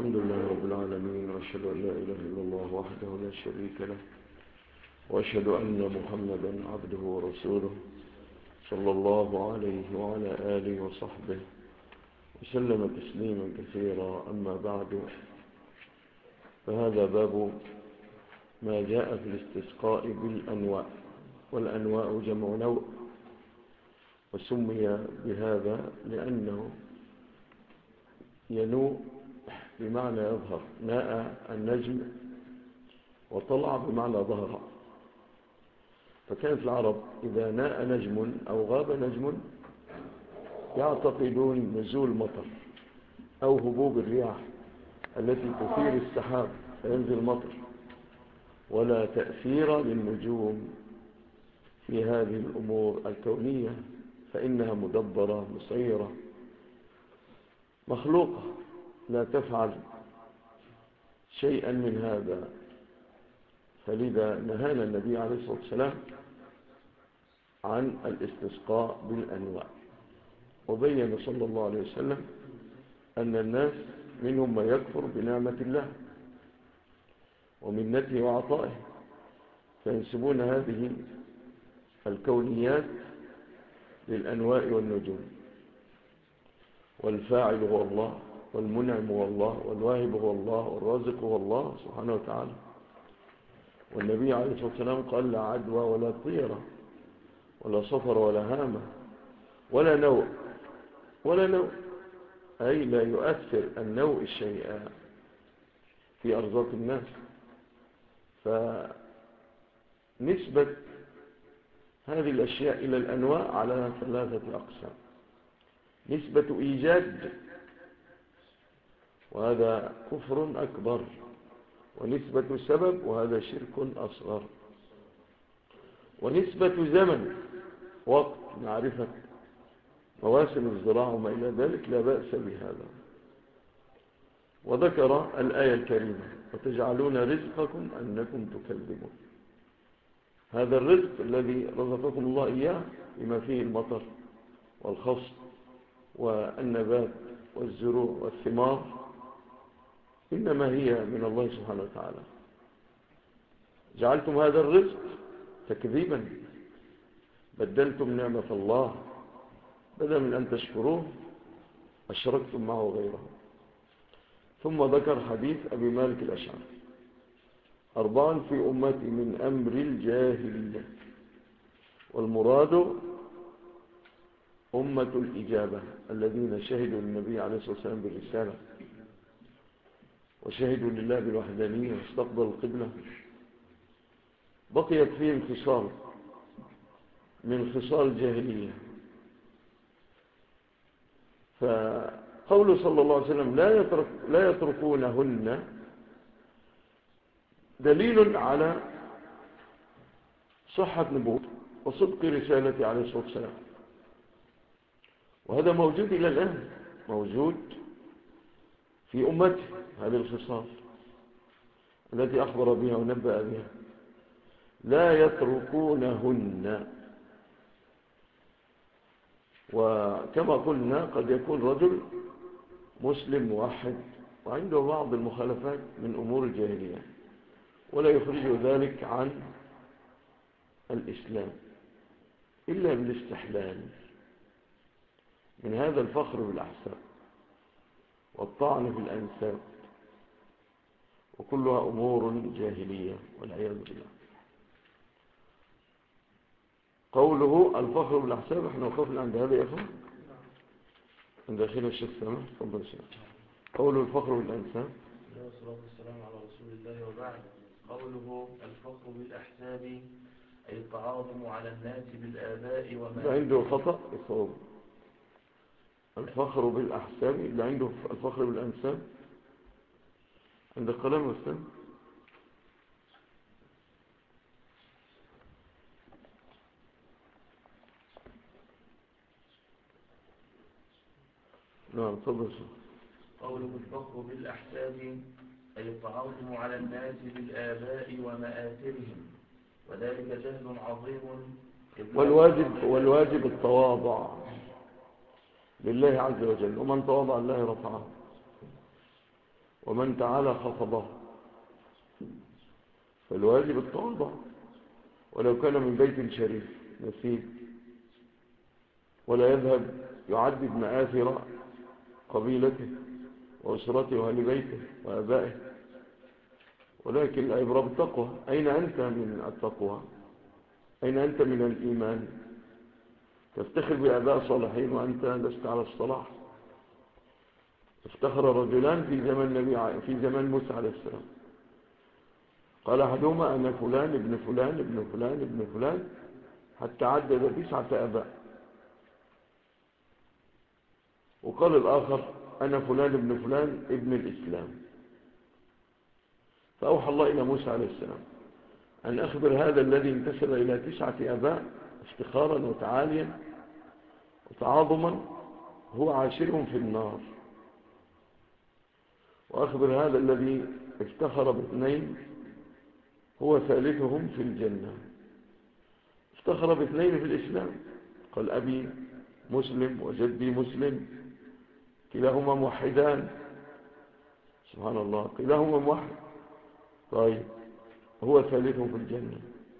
الحمد لله رب العالمين، وأشهد أن لا إله إلا الله وحده لا شريك له، وأشهد أن محمدا عبده ورسوله صلى الله عليه وعلى آله وصحبه وسلم تسليما كثيرا. أما بعد، فهذا باب ما جاء في الاستسقاء بالأنواء، والأنواء جمع نوء، وسمي بهذا لأنه ينوء بمعنى يظهر، ناء النجم وطلع بمعنى ظهر. فكانت العرب إذا ناء نجم أو غاب نجم يعتقدون نزول مطر أو هبوب الرياح التي تثير السحاب فينزل مطر، ولا تأثير للنجوم في هذه الأمور الكونية، فإنها مدبرة مسيرة مخلوقة لا تفعل شيئا من هذا. فلذا نهانا النبي عليه الصلاة والسلام عن الاستسقاء بالأنواء، وبين صلى الله عليه وسلم أن الناس منهم من يكفر بنعمة الله ومنته وعطائه، فينسبون هذه الكونيات للأنواء والنجوم، والفاعل هو الله، والمنعم هو الله، والواهب هو الله، والرازق هو الله سبحانه وتعالى. والنبي عليه الصلاة والسلام قال: لا عدوى ولا طيرة ولا صفر ولا هامة ولا نوء ولا نوء، أي لا يؤثر النوء الشيء في أرزاق الناس. فنسبة هذه الأشياء إلى الأنواع على ثلاثة أقسام: نسبة إيجاد، وهذا كفر أكبر، ونسبة سبب، وهذا شرك أصغر، ونسبة زمن، وقت معرفة مواسم الزراعة وما إلى ذلك، لا بأس بهذا. وذكر الآية الكريمة: وتجعلون رزقكم أنكم تكذبون. هذا الرزق الذي رزقكم الله إياه بما فيه المطر والخصب والنبات والزروع والثمار، إنما هي من الله سبحانه وتعالى. جعلتم هذا الرزق تكذيبا، بدلتم نعمة الله، بدلا من أن تشكروه أشركتم معه غيره. ثم ذكر حديث أبي مالك الأشعري: 4 في أمتي من أمر الجاهلية، والمراد أمة الإجابة الذين شهدوا للنبي عليه الصلاة والسلام بالرسالة، وشهدوا لله بالوحدانية، واستقبلوا القبلة. بقيت فيهم خصال من خصال الجاهلية، فقول صلى الله عليه وسلم لا يتركونهن دليل على صحة نبوته وصدق رسالته عليه الصلاة والسلام. وهذا موجود إلى الآن، موجود في أمته هذه الخصال التي أخبر بها ونبأ بها، لا يتركونهن. وكما قلنا قد يكون رجل مسلم موحد وعنده بعض المخالفات من أمور الجاهلية، ولا يخرج ذلك عن الإسلام إلا بالاستحلال من هذا الفخر بالأحساب والطعن في الأنساب، وكلها أمور جاهلية والعياذ بالله. قوله الفخر بالأحساب، احنا وقفنا عند هذا يا أخوان، عند أخينا الشيخ سامح. تفضل الشيخ. قوله الفخر بالأنساب. والصلاة والسلام على رسول الله، وبعد. قوله الفخر بالأحساب أي التعاظم على الناس بالآباء وما عنده خطأ الصواب. الفخر بالأحساب اللي عنده الفخر بالأنساب عند القلم والسن. نعم تفضل. قوله الفخر بالأحساب أي التعاظم على الناس بالآباء ومآثرهم، وذلك جهل عظيم. والواجب التواضع لله عز وجل، ومن تواضع الله رفعه. ومن تعالى خفضه، فالواجب التواضع ولو كان من بيت شريف نسيب، ولا يذهب يعدد مآثر قبيلته وأسرته وأهل بيته وآبائه، ولكن العبرة بالتقوى. أين أنت من التقوى؟ أين أنت من الإيمان؟ تفتخر بآباء صالحين وأنت لست على الصلاح. افتخر رجلان في زمن موسى عليه السلام، قال أحدهما أنا فلان ابن فلان ابن فلان ابن فلان، حتى عدد 9 آباء. وقال الآخر أنا فلان ابن فلان ابن الإسلام. فأوحى الله إلى موسى عليه السلام أن أخبر هذا الذي انتسب إلى 9 آباء افتخارا وتعاليا وتعاظما هو عاشرهم في النار، وأخبر هذا الذي افتخر ب2 هو ثالثهم في الجنة. افتخر ب2 في الإسلام، قال أبي مسلم وجدي مسلم، كلاهما موحدان، سبحان الله، كلاهما موحد. طيب هو ثالثهم في الجنة.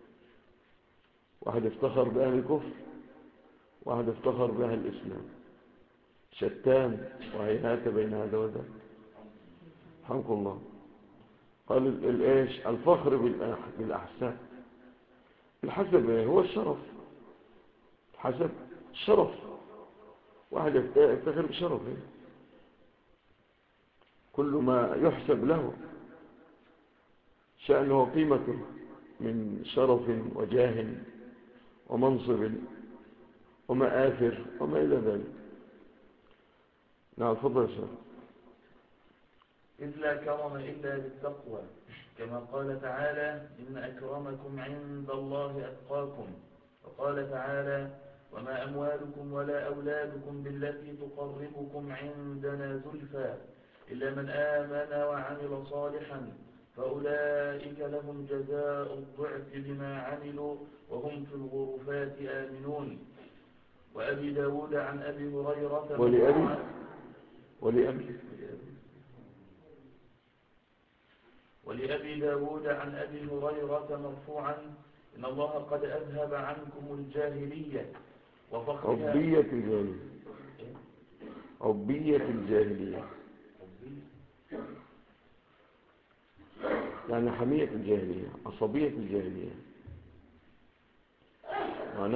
واحد افتخر بأهل الكفر، واحد افتخر بأهل الإسلام، شتان وهيهات بين هذا وذاك. رحمك الله. قال الإيش؟ الفخر بالأحساب. الحسب هو الشرف، الحسب الشرف. واحد يفتخر بشرفه، كل ما يحسب له شأنه وقيمته من شرف وجاه ومنصب ومآثر وما إلى ذلك. نعم تفضل يا شيخ. إذ لا كرم إلا بالتقوى، كما قال تعالى إن أكرمكم عند الله أتقاكم. وقال تعالى وما أموالكم ولا أولادكم بالتي تقربكم عندنا زلفى إلا من آمن وعمل صالحا فأولئك لهم جزاء الضعف بما عملوا وهم في الغرفات آمنون. وأبي داود عن أبي هريرة ولأبي داود عن أبي هريرة مرفوعا إن الله قد أذهب عنكم الجاهلية وفخرها. عبية الجاهلية يعني حمية الجاهلية، عصبية الجاهلية. معنى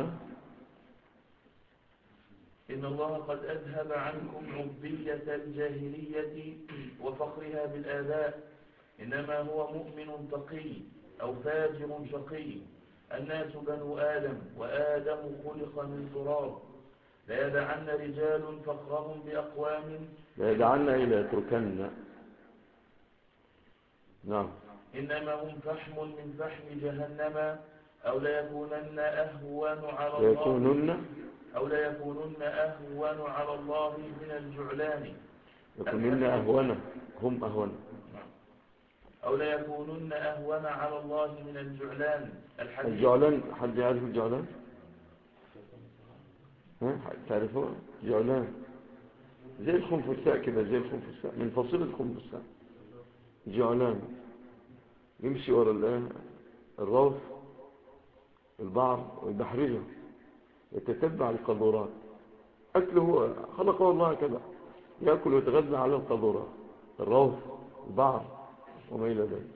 إن الله قد أذهب عنكم عبية الجاهلية وفخرها بالآباء، إنما هو مؤمن تقي أو فاجر شقي. الناس بنو آدم وآدم خلق من تراب. لا يدعن رجال فخرهم بأقوام، لا يدعن إلى تركن. نعم. إنما هم فحم من فحم جهنم أو ليكونن أهون على الله من الجعلان. يكونن أهون، هم أهون. أو ليكونن أهون على الله من الجعلان. الجعلان، حد يعرف الجعلان؟ تعرفوه؟ جعلان زي الخنفساء كده، زي الخنفساء من فصيلة الخنفساء. جعلان يمشي ورا الروث البعر ويدحرجه، يتتبع القذورات. أكله خلقه الله كذا، يأكل ويتغذى على القذورات، الروث البعر وما إلى ذلك.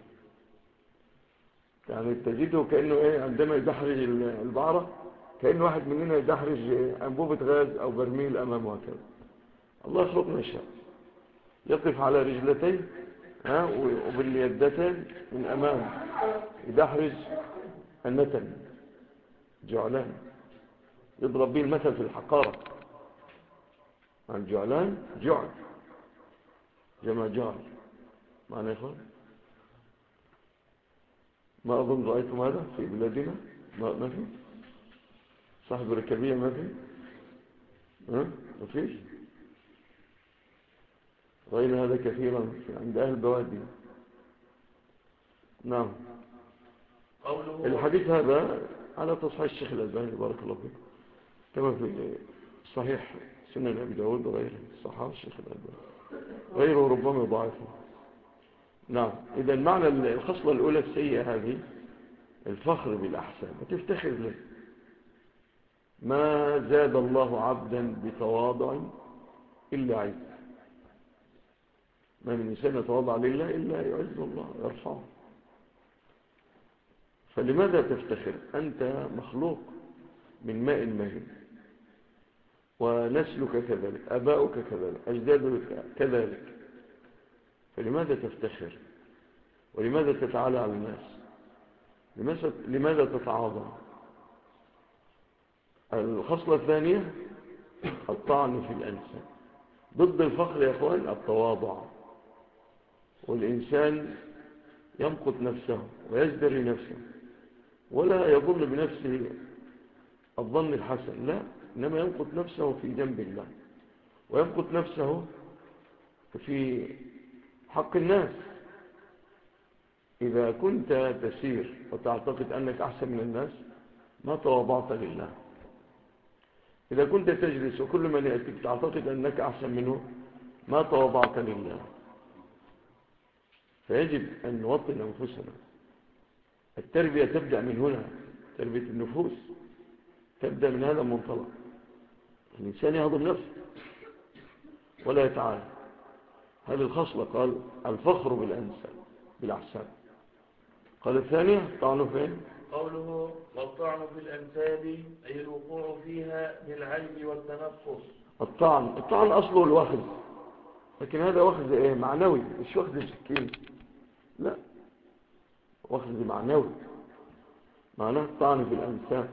يعني تجده كأنه عندما يدحرج البعرة كأنه واحد مننا يدحرج أنبوبة غاز أو برميل أمامه هكذا. الله يخلقنا شاء، يقف على رجلتين وباليدتين من أمام يدحرج النتن. جعلان يضرب به المثل في الحقارة. عن جعلان جعل، جمع جعل. معنى يا إخوان ما أظن رأيتم هذا في بلادنا. ما في صاحب ركبية، ما في ما فيش. رأينا هذا كثيرا عند أهل البوادي. نعم. الحديث هذا على تصحيح الشيخ الألباني بارك الله فيك، كما في صحيح سنن أبي داود وغيره. صححه الشيخ الألباني، غيره ربما ضعيفه. نعم. إذا معنى الخصلة الأولى السيئة هذه الفخر بالأحسان، وتفتخر له. ما زاد الله عبدا بتواضع إلا عز. ما من إنسان يتواضع لله إلا يعز الله يرفعه. فلماذا تفتخر؟ أنت مخلوق من ماء مهين، ونسلك كذلك، أباؤك كذلك، أجدادك كذلك. فلماذا تفتخر؟ ولماذا تتعالى على الناس؟ لماذا تتعاظم؟ الخصلة الثانية الطعن في الأنساب. ضد الفخر يا أخوان التواضع، والإنسان يمقت نفسه ويجدري نفسه ولا يظن بنفسه الظن الحسن، لا، إنما يمقت نفسه في جنب الله، ويمقت نفسه في حق الناس. إذا كنت تسير وتعتقد أنك أحسن من الناس ما تواضعت لله. إذا كنت تجلس وكل من يأتيك تعتقد أنك أحسن منه ما تواضعت لله. فيجب أن نوطن أنفسنا. التربية تبدأ من هنا، تربية النفوس تبدأ من هذا المنطلق. الإنسان يهضم نفسه ولا يتعالى. هذه الخصلة قال الفخر بالأحسان. قال الثانية الطعن فين؟ قوله والطعن في الأنساب أي الوقوع فيها بالعيب والتنقص. الطعن أصله الوخز، لكن هذا وخز إيه؟ معنوي، مش وخز سكين، لا، وخز معنوي، معناه الطعن في الأنساب.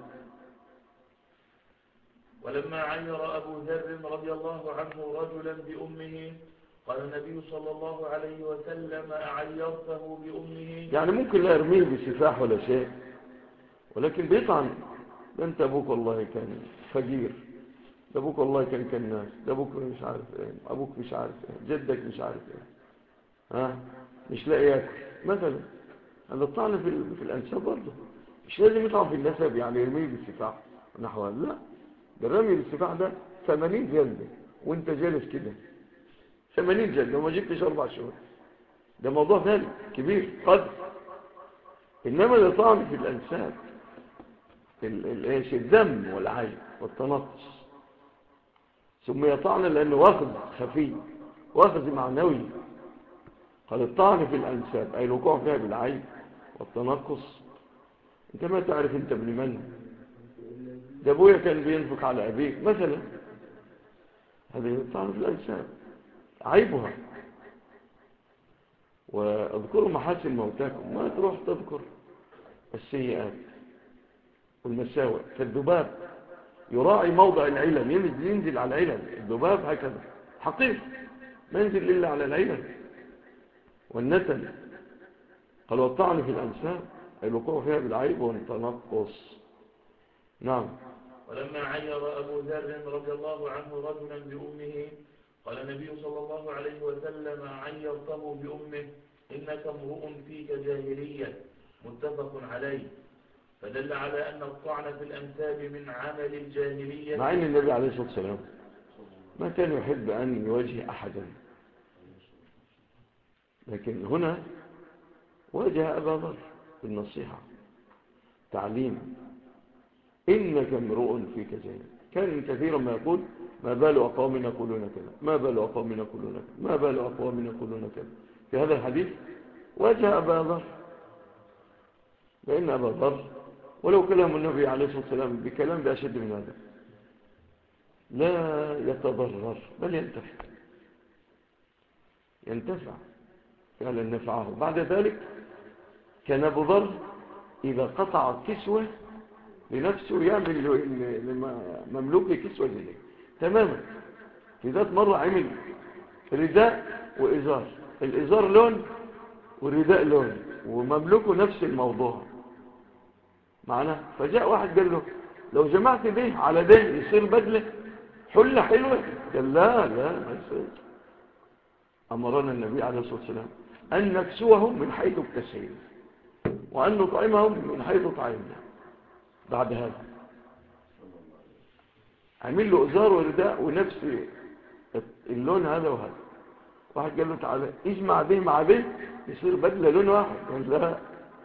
ولما عير أبو ذر رضي الله عنه رجلا بأمه قال النبي صلى الله عليه وسلم أعيرته بأمه. يعني ممكن لا يرميه بسفاح ولا شيء، ولكن بيطعن. ده انت أبوك والله كان فقير، ده أبوك والله كان كناس، ده أبوك مش عارف ايه، أبوك مش عارف ايه، جدك مش عارف ايه، مش لاقي ياكل مثلا. هذا الطعن في الأنساب برضه. مش لازم يطعن في النسب يعني يرميه بالسفاح نحوها، لا، ده الرمي بالسفاح ده 80 جلدة وانت جالس كده، 80 جلدة وما جبتش 4 شهور، ده موضوع ثاني كبير قدر. إنما الطعن في الأنساب الذم والعيب والتنقص سمي طعنا لأنه واخذ خفي، واخذ معنوي. قال الطعن في الأنساب أي الوقوع فيها بالعيب والتنقص. انت ما تعرف انت ابن من، ده ابويا كان بينفق على أبيك مثلا. هذه الطعن في الأنساب عيبها. واذكروا محاسن موتاكم، ما تروح تذكر السيئات والمساوئ. فالذباب يراعي موضع العلل، ينزل على العلل. الذباب هكذا حقيقة ما ينزل إلا على العلل والنتن. قال والطعن في الأنساب الوقوع فيها بالعيب والتنقص. نعم. ولما عير أبو ذر رضي الله عنه رجلا بأمه قال النبي صلى الله عليه وسلم عيرته بأمه إنك امرؤ فيك جاهلية متفق عليه. فدل على أن الطعن في الأنساب من عمل الجاهلية، مع أن النبي عليه الصلاة والسلام ما كان يحب أن يواجه أحدا، لكن هنا واجه أبا ذر بالنصيحة تعليم. إنك امرؤ فيك جاهلية. كان كثيرا ما يقول ما بال أقوام يقولون كذا، ما بال أقوام يقولون كذا، ما بال أقوام يقولون كذا. في هذا الحديث واجه أبا ذر، لأن أبا ذر ولو كلام النبي عليه الصلاة والسلام بكلام بأشد من هذا لا يتضرر بل ينتفع فعلا نفعه. بعد ذلك كان أبو ذر إذا قطع كسوة لنفسه يعمل لمملوكه كسوة جديدة تماما. في ذات مرة عمل رداء وإزار، الإزار لون والرداء لون، ومملوكه نفس الموضوع معنا. فجاء واحد قال له لو جمعت ده على ده يصير بدلة حلة حلوة؟ قال لا ما يصير. أمرنا النبي عليه الصلاة والسلام أن نكسوهم من حيث اكتسينا وأن نطعمهم من حيث طعمنا. بعد هذا عمل له إزار ورداء ونفس اللون هذا وهذا، واحد قال له تعالى اجمع به مع به يصير بدلة لون واحد. قال لا،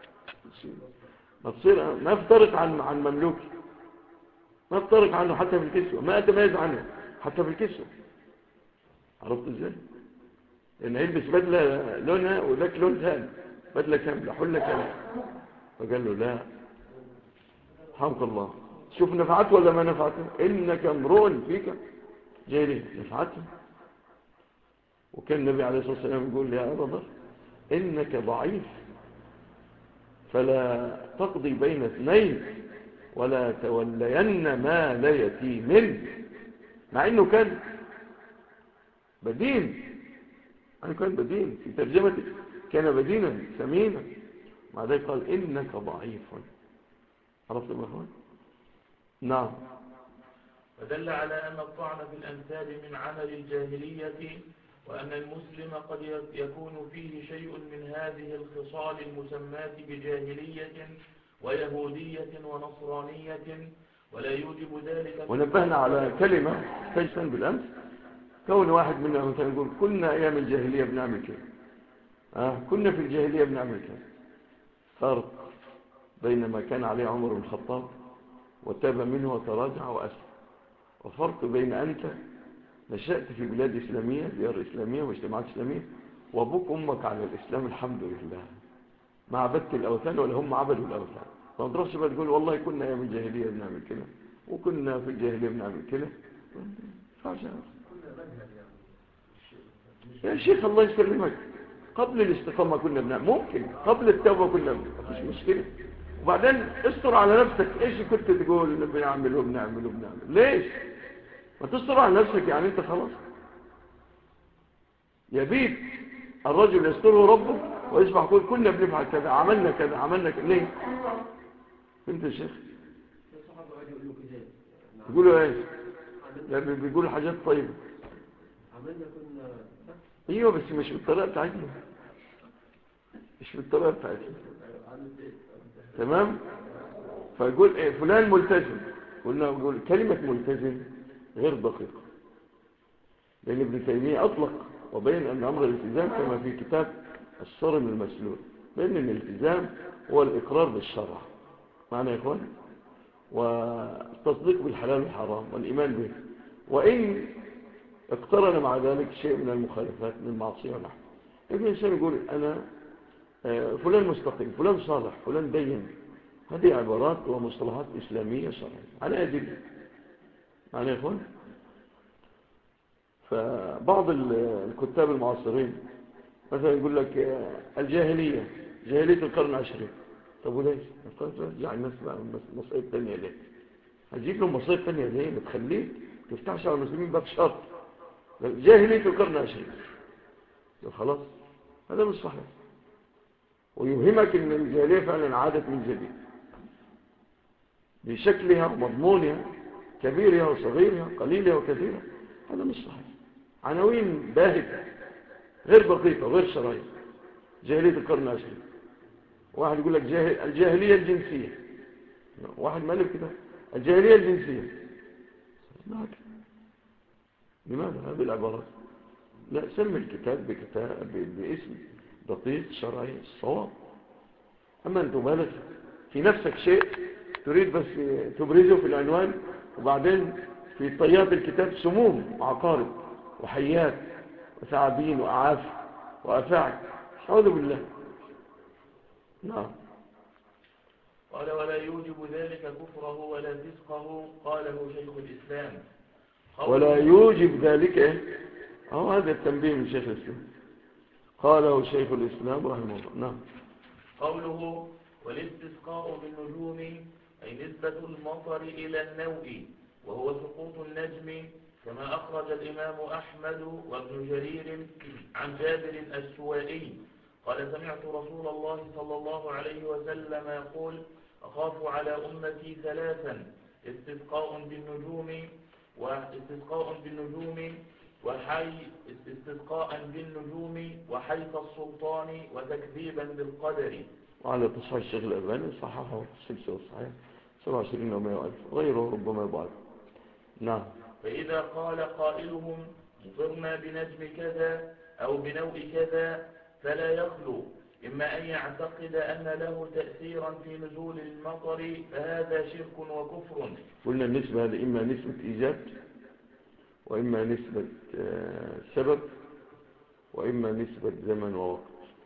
ما افترق عن مملوكي، ما افترق عنه حتى في الكسوة، ما اتميز عنه حتى في الكسوة. عرفت ازاي؟ لان يلبس بدلة لونها وذاك لون ثاني، بدلة كاملة حلة كاملة. فقال له لا، حمق الله، شوف نفعته ولا ما نفعته؟ إنك امرؤ فيك جاهلية. نفعته. وكان النبي عليه الصلاة والسلام يقول يا أبا ذر إنك ضعيف فلا تقضي بين اثنين ولا تولين مال يتيم. مع إنه كان بدين، في ترجمته كان بدينا ثمينا، مع ذلك قال إنك ضعيف. عرفت يا أخوان؟ نعم. ودل على أن الطعن في الأنساب من عمل الجاهلية، وأن المسلم قد يكون فيه شيء من هذه الخصال المسماة بجاهلية ويهودية ونصرانية، ولا يوجب ذلك. ونبهنا على كلمة تجسن بالأمس، كون واحد منا مثلا يقول كنا أيام الجاهلية بنعمل كده، كنا في الجاهلية بنعمل كده. فرق بين ما كان عليه عمر بن الخطاب وتاب منه وتراجع وأسلم، وفرق بين أنت نشأت في بلاد إسلامية، ديار إسلامية واجتماعات إسلامية، وأبوك أمك على الإسلام الحمد لله، ما عبدت الأوثان ولا هم عبدوا الأوثان. ما تروحش بقى تقول والله كنا أيام الجاهلية بنعمل كده وكنا في الجاهلية بنعمل كده. يا شيخ الله يسلمك، قبل الاستقامة كنا بنعمل، ممكن قبل التوبة كنا بنعمل، مفيش مشكلة. وبعدين استر على نفسك، ايش كنت تقول بنعمل وبنعمل وبنعمل؟ ليش ما تستر على نفسك؟ يعني انت خلاص يبيت الرجل يستره ربه ويصبح يقول كنا بنفعل كذا، عملنا كذا، عملنا كذا. ليه انت يا شيخ يقولوا ايش؟ لما بيقولوا حاجات طيبة عملنا كنا، ايوه بس مش بالطريقة بتاعتنا، مش بالطريقة بتاعتنا. تمام. فيقول ايه فلان ملتزم، قلنا بقول كلمة ملتزم غير دقيقة، لأن ابن تيمية أطلق وبين أن أمر الالتزام كما في كتاب الصارم المسلول، بأن الالتزام هو الإقرار بالشرع، معنى يا إخوان، والتصديق بالحلال والحرام والإيمان به، وإن اقترن مع ذلك شيء من المخالفات من المعصية ونحن. لكن الإنسان يقول أنا فلان مستقيم، فلان صالح، فلان دين، هذه عبارات ومصطلحات إسلامية شرعية على أدلة، معنى يا إخوان. فبعض الكتاب المعاصرين مثلا يقول لك الجاهلية، جاهلية القرن العشرين. طب وليش رجع الناس بقى مصائب تانية ليه؟ هتجيب لهم مصائب تانية ليه؟ ما تخليك تفتحش على المسلمين باب شر. جاهلية القرن العشرين خلاص، هذا مش صحيح، ويوهمك ان الجاهلية فعلا عادت من جديد بشكلها ومضمونها، كبيرها وصغيرها، قليلها وكثيرها. هذا مش صحيح، عناوين باهتة غير دقيقة وغير شرعية. جاهلية القرن العشرين، واحد يقول لك الجاهلية الجنسية، واحد مالك كده الجاهلية الجنسية. لماذا هذه العبارات؟ لا، سمي الكتاب باسم دقيق شرعي الصواب. أما أن تبالغ في نفسك شيء تريد بس تبرزه في العنوان، وبعدين في طيات الكتاب سموم وعقارب وحيات وثعابين وأعاف وأفاعي. أعوذ بالله. نعم. قال ولا يوجب ذلك كفره ولا فسقه، قاله شيخ الإسلام. ولا يوجب ذلك، هذا التنبيه من شيخ الإسلام، قاله شيخ الإسلام رحمه الله. نعم. قوله والاستسقاء بالنجوم أي نسبة المطر إلى النوء، وهو سقوط النجم، كما أخرج الإمام أحمد وابن جرير عن جابر السوائي قال سمعت رسول الله صلى الله عليه وسلم يقول أخاف على أمتي ثلاثا: استسقاء بالنجوم وحيث السلطان وتكذيبا بالقدر. وعلى تصحيح الشيخ الألباني صححه في السلسلة الصحيحة 27 و100 ألف، غيره ربما يبعد. نعم. فإذا قال قائلهم مطرنا بنجم كذا أو بنوء كذا، فلا يخلو إما أن يعتقد أن له تأثيرا في نزول المطر، فهذا شرك وكفر. قلنا النسبة هذه إما نسبة إيجاد، وإما نسبة سبب، وإما نسبة زمن ووقت.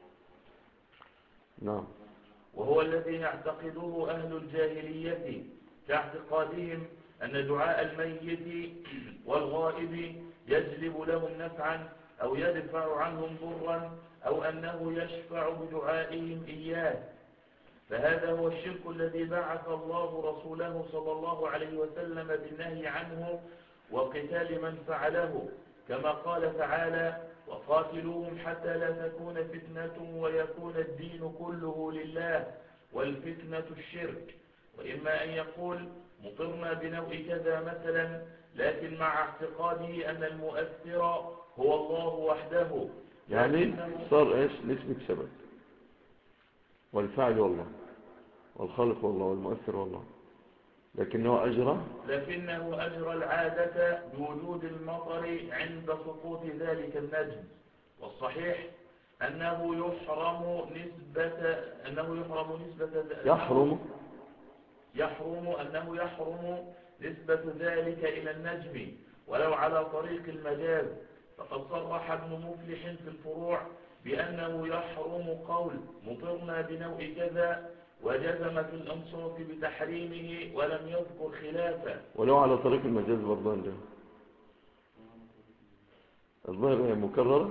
نعم. وهو الذي يعتقده أهل الجاهلية كاعتقادهم أن دعاء الميت والغائب يجلب لهم نفعا أو يدفع عنهم ضرا، أو أنه يشفع بدعائهم إياه. فهذا هو الشرك الذي بعث الله رسوله صلى الله عليه وسلم بالنهي عنه وقتال من فعله، كما قال تعالى: وقاتلوهم حتى لا تكون فتنة ويكون الدين كله لله والفتنة الشرك. وإما أن يقول مطرنا بنوء كذا مثلا، لكن مع اعتقاده أن المؤثر هو الله وحده، يعني صار إيش؟ نسبة سبب، والفعل والله، والخالق والله، والمؤثر والله، لكنه أجرى العادة بوجود المطر عند سقوط ذلك النجم. والصحيح أنه يحرم نسبة ذلك إلى النجم ولو على طريق المجاز. فقد صرح ابن مفلح في الفروع بأنه يحرم قول مطرنا بنوء كذا، وجزم في الأنصاف بتحريمه ولم يذكر خلافه. ولو على طريق المجاز برضه عنده الظاهر هي مكررة،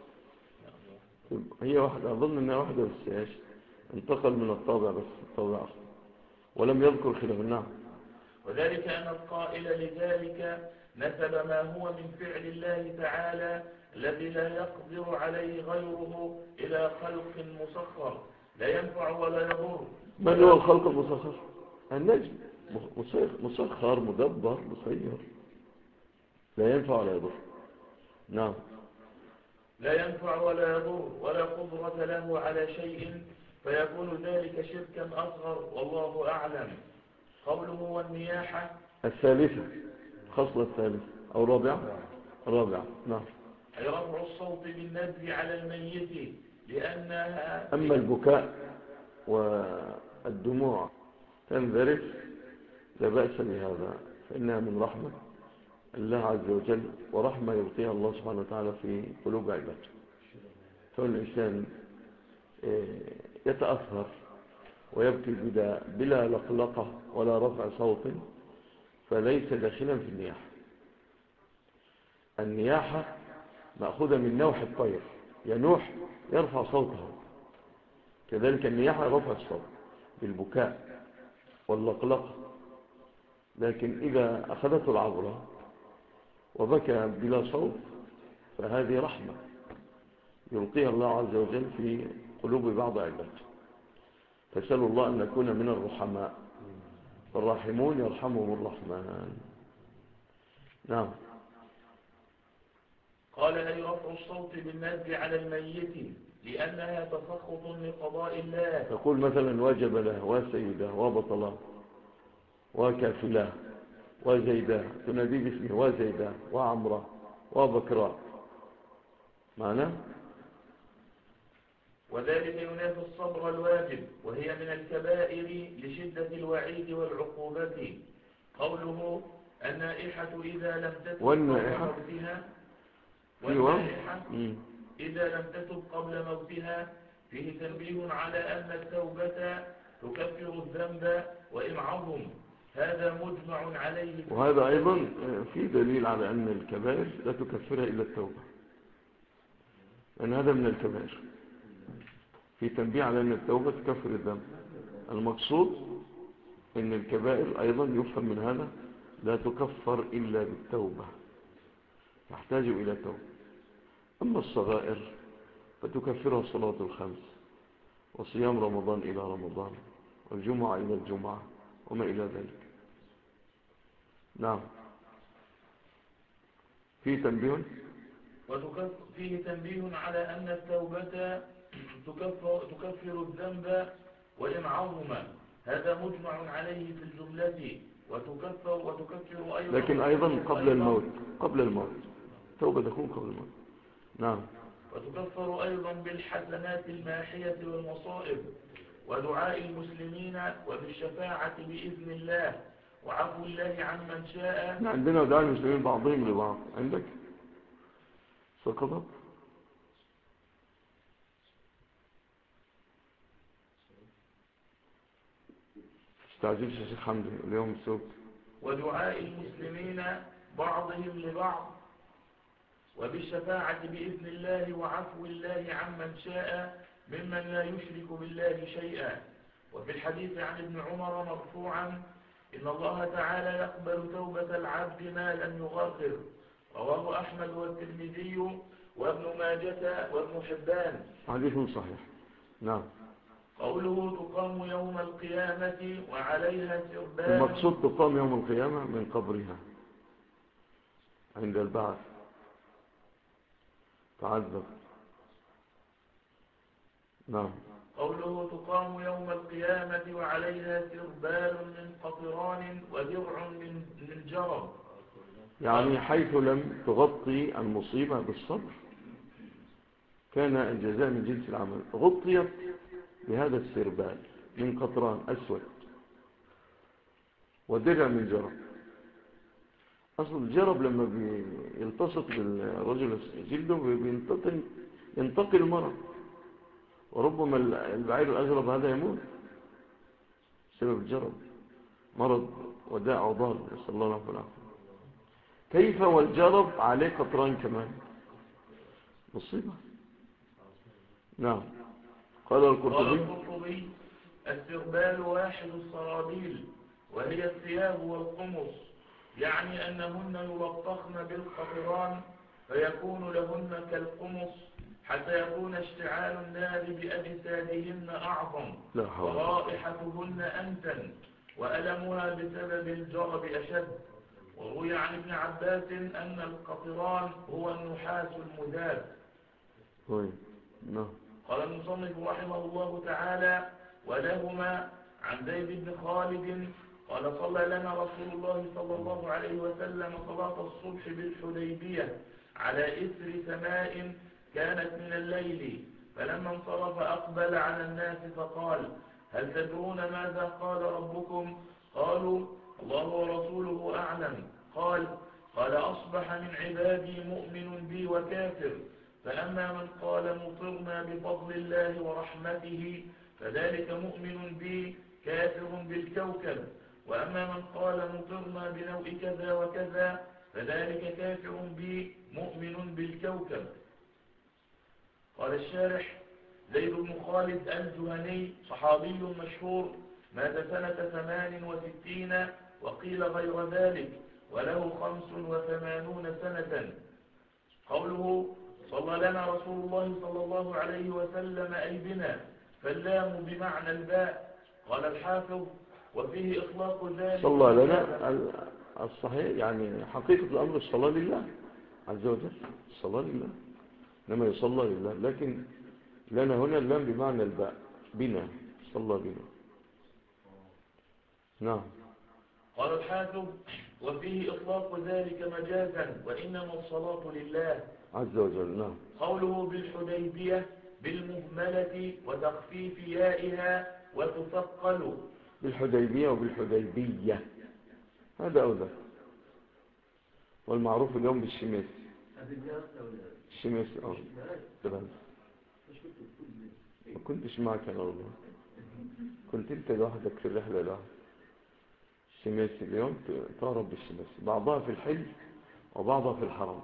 هي واحدة، أظن أنها واحدة بس إيش انتقل من الطابع، بس الطابع أخر ولم يذكر خلاف. نعم. وذلك أن القائل لذلك نسب ما هو من فعل الله تعالى الذي لا يقدر عليه غيره إلى خلق مسخر لا ينفع ولا يضر. من هو الخلق المسخر؟ النجم، مسخر مدبر مسير، لا ينفع ولا يضر. نعم. لا ينفع ولا يضر ولا قدرة له على شيء، فيكون ذلك شركا أصغر، والله أعلم. قوله والنياحة الثالثة، خصلة الثالثة أو رابعة. نعم. أي رفع الصوت بالندب على الميت، لأنها أما البكاء والدموع تنذرف لا بأس بهذا، فإنها من رحمة الله عز وجل، ورحمة يلقيها الله سبحانه وتعالى في قلوب عباده. فالإنسان يتأثر ويبكي بلا لقلقة ولا رفع صوت، فليس داخلا في النياحة. النياحة مأخوذة من نوح الطير، ينوح يرفع صوته، كذلك النياحة رفع الصوت بالبكاء واللقلقة. لكن إذا أخذته العبرة وبكى بلا صوت فهذه رحمة يلقيها الله عز وجل في قلوب بعض عباده. فسألوا الله أن نكون من الرحماء، الراحمون يرحمهم الرحمن. نعم. قال أي رفع الصوت بالندب على الميت لأنها تسخط لقضاء الله. تقول مثلا وجب له وسيده وبطله وكافله وزيده، تنادي باسمه وزيده وعمره وبكراء، معنى وذلك ينافي الصبر الواجب، وهي من الكبائر لشدة الوعيد والعقوبة. قوله النائحة إذا لم تتب قبل موتها فيه تنبيه على أن التوبة تكفر الذنب وإن عظم، هذا مجمع عليه. وهذا أيضا في دليل على أن الكبائر لا تكفرها إلا التوبة، لأن هذا من الكبائر، في تنبيه على أن التوبة تكفر الذنب. المقصود أن الكبائر أيضا يفهم من هذا لا تكفر إلا بالتوبة، تحتاج إلى توبة. أما الصغائر فتكفرها الصلاة الخمس، وصيام رمضان إلى رمضان، والجمعة إلى الجمعة، وما إلى ذلك. نعم. فيه تنبيه على أن التوبة تكفر الذنب وإن عظم، هذا مجمع عليه في الجملة. وتكفر أيضا، لكن أيضا قبل الموت التوبة تكون قبل الموت. نعم. وتكفر أيضا بالحسنات الماحية والمصائب ودعاء المسلمين وبالشفاعة بإذن الله وعفو الله عمن شاء. احنا عندنا دعاء المسلمين بعضهم لبعض. عندك سقطت؟ استعجلش يا شيخ حمدي اليوم السبت. ودعاء المسلمين بعضهم لبعض وبالشفاعة بإذن الله وعفو الله عمن شاء ممن لا يشرك بالله شيئا. وفي الحديث عن ابن عمر مرفوعا إن الله تعالى يقبل توبة العبد ما لم يغرر. رواه أحمد والترمذي وابن ماجة وابن حبان. حديث صحيح. نعم. قوله تقام يوم القيامة وعليها سربال. المقصود تقام يوم القيامة من قبرها عند البعث تعذب. نعم. قوله تقام يوم القيامة وعليها سربال من قطران ودرع من جرب، يعني حيث لم تغطي المصيبة بالصبر كان الجزاء من جنس العمل. غطيت بهذا السربال من قطران أسود ودرع من جرب. أصل الجرب لما بيلتصق بالرجل جلده ينتقل المرض، وربما البعير الأجرب هذا يموت بسبب الجرب، مرض وداء عضال، نسأل الله العافية. كيف والجرب عليه قطران كمان؟ مصيبة. نعم. قال القرطبي السربال واحد السرابيل وهي الثياب والقمص، يعني أنهن يلطخن بالقطران فيكون لهن كالقمص حتى يكون اشتعال النار بأجسادهن أعظم ورائحتهن أنتن وألمها بسبب الجرب أشد. وروي عن ابن عباس أن القطران هو النحاس المذاب. قال المصنف رحمه الله تعالى ولهما عن زيد بن خالد قال صلى لنا رسول الله صلى الله عليه وسلم صلاة الصبح بالحديبية على إثر سماء كانت من الليل، فلما انصرف أقبل على الناس فقال هل تدرون ماذا قال ربكم؟ قالوا الله ورسوله أعلم. قال أصبح من عبادي مؤمن بي وكافر، فأما من قال مطرنا بفضل الله ورحمته فذلك مؤمن بي كافر بالكوكب، وأما من قال مطرنا بنوء كذا وكذا فذلك كافر بي مؤمن بالكوكب. قال الشارح زيد بن خالد الجهني صحابي مشهور مات سنة 68 وقيل غير ذلك وله 85 سنة. قوله صلى لنا رسول الله صلى الله عليه وسلم أي بنا، فاللام بمعنى الباء. قال الحافظ وفيه إطلاق ذلك صلى لنا الصحيح يعني حقيقة الأمر الصلاة لله عز وجل، الصلاة لله إنما يصلى لله، لكن لنا هنا اللام بمعنى الباء بنا، صلى بنا. نعم. قال الحافظ وفيه إطلاق ذلك مجازا وإنما الصلاة لله عز وجل. نعم. قوله بالحديبية بالمهملة وتخفيف يائها وتثقل. بالحديبية وبالحديبية هذا أولا، والمعروف اليوم بالشميس. الشميس تمام. ما كنتش معك أنا والله، كنت أنت لوحدك في الرحلة لوحدك. الشميس اليوم تعرف بالشميس، بعضها في الحل وبعضها في الحرم.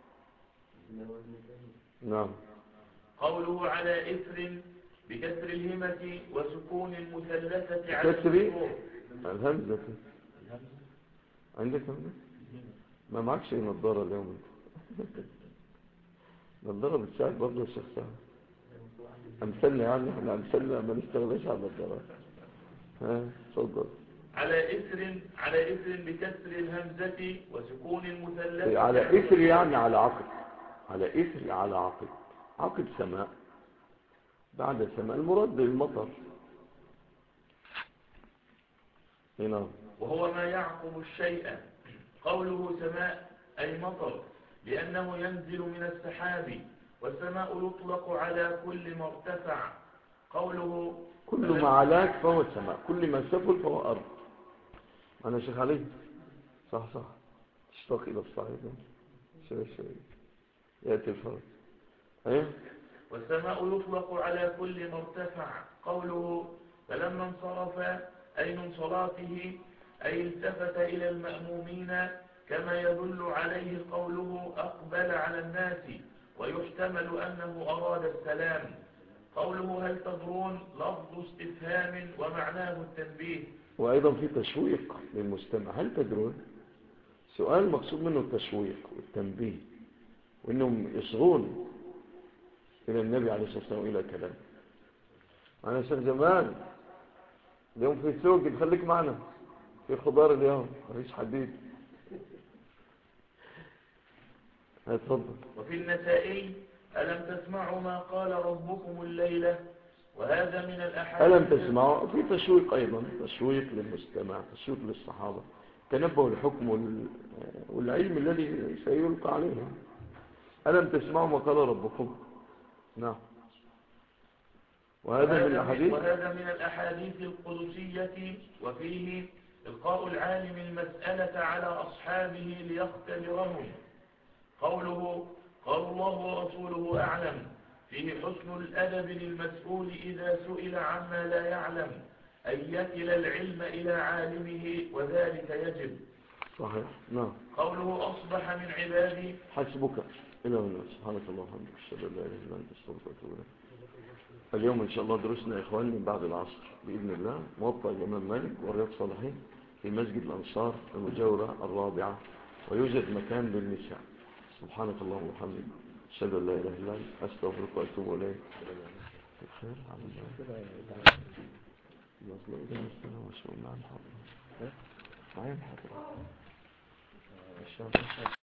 نعم. قوله على إثر بكسر الهمة وسكون المثلثة على كسر الهمزة. عندك همزة؟ ما معكش نظارة اليوم انت. نظارة بتساعد برضه يا شيخ سعد. أمثلنا يعني احنا أمثلنا ما نستغلاش على النظارة. اتفضل. على إثر بكسر الهمزة وسكون المثلثة على إثر يعني على عقد، على إثر على عقد، عقد سماء بعد سماء، المراد المطر هنا، وهو ما يعقب الشيء. قوله سماء أي مطر، لأنه ينزل من السحاب. والسماء يطلق على كل ما ارتفع. قوله كل ما علاك فهو السماء، كل ما سفل فهو أرض. أنا شيخ علي صح تشتاق إلى الصحيح شوي يأتي الفرق. أيه؟ والسماء يطلق على كل ما ارتفع. قوله فلما انصرف أي من صلاته أي التفت إلى المأمومين، كما يدل عليه قوله أقبل على الناس، ويحتمل أنه أراد السلام. قوله هل تدرون لفظ استفهام ومعناه التنبيه. وأيضا في تشويق للمستمع. هل تدرون؟ سؤال مقصود منه التشويق والتنبيه، وإنهم يصغون إلى النبي عليه الصلاة والسلام إلى كلام. أنا شيخ جمال اليوم في سوق، خليك معنا في خضار اليوم مفيش حديد. اتفضل. وفي النسائي ألم تسمعوا ما قال ربكم الليلة، وهذا من الأحاديث. ألم تسمعوا؟ في تشويق أيضا، تشويق للمستمع، تشويق للصحابة، تنبه الحكم والعلم الذي سيلقى عليهم. ألم تسمعوا ما قال ربكم؟ نعم. وهذا من الأحاديث القدسية. وفيه إلقاء العالم المسألة على أصحابه ليختبرهم. قوله قال الله ورسوله أعلم، فيه حسن الأدب للمسؤول إذا سئل عما لا يعلم، أن يكل العلم إلى عالمه، وذلك يجب. صحيح. نعم. قوله أصبح من عبادي. حسبك إلى هنا. سبحانك اللهم وبحمدك، أشهد أن لا إله إلا أنت، أستغفرك وأتوب إليك. اليوم إن شاء الله دروسنا يا إخواني من بعد العصر بإذن الله، موطأ الإمام مالك ورياض صالحين في مسجد الأنصار المجاورة الرابعة، ويوجد مكان للنساء. سبحانك اللهم وبحمدك، أشهد أن لا إله إلا أنت، أستغفرك وأتوب إليك. خير الحمد لله. الله يسلمك وشكرا. معايا الحضرة.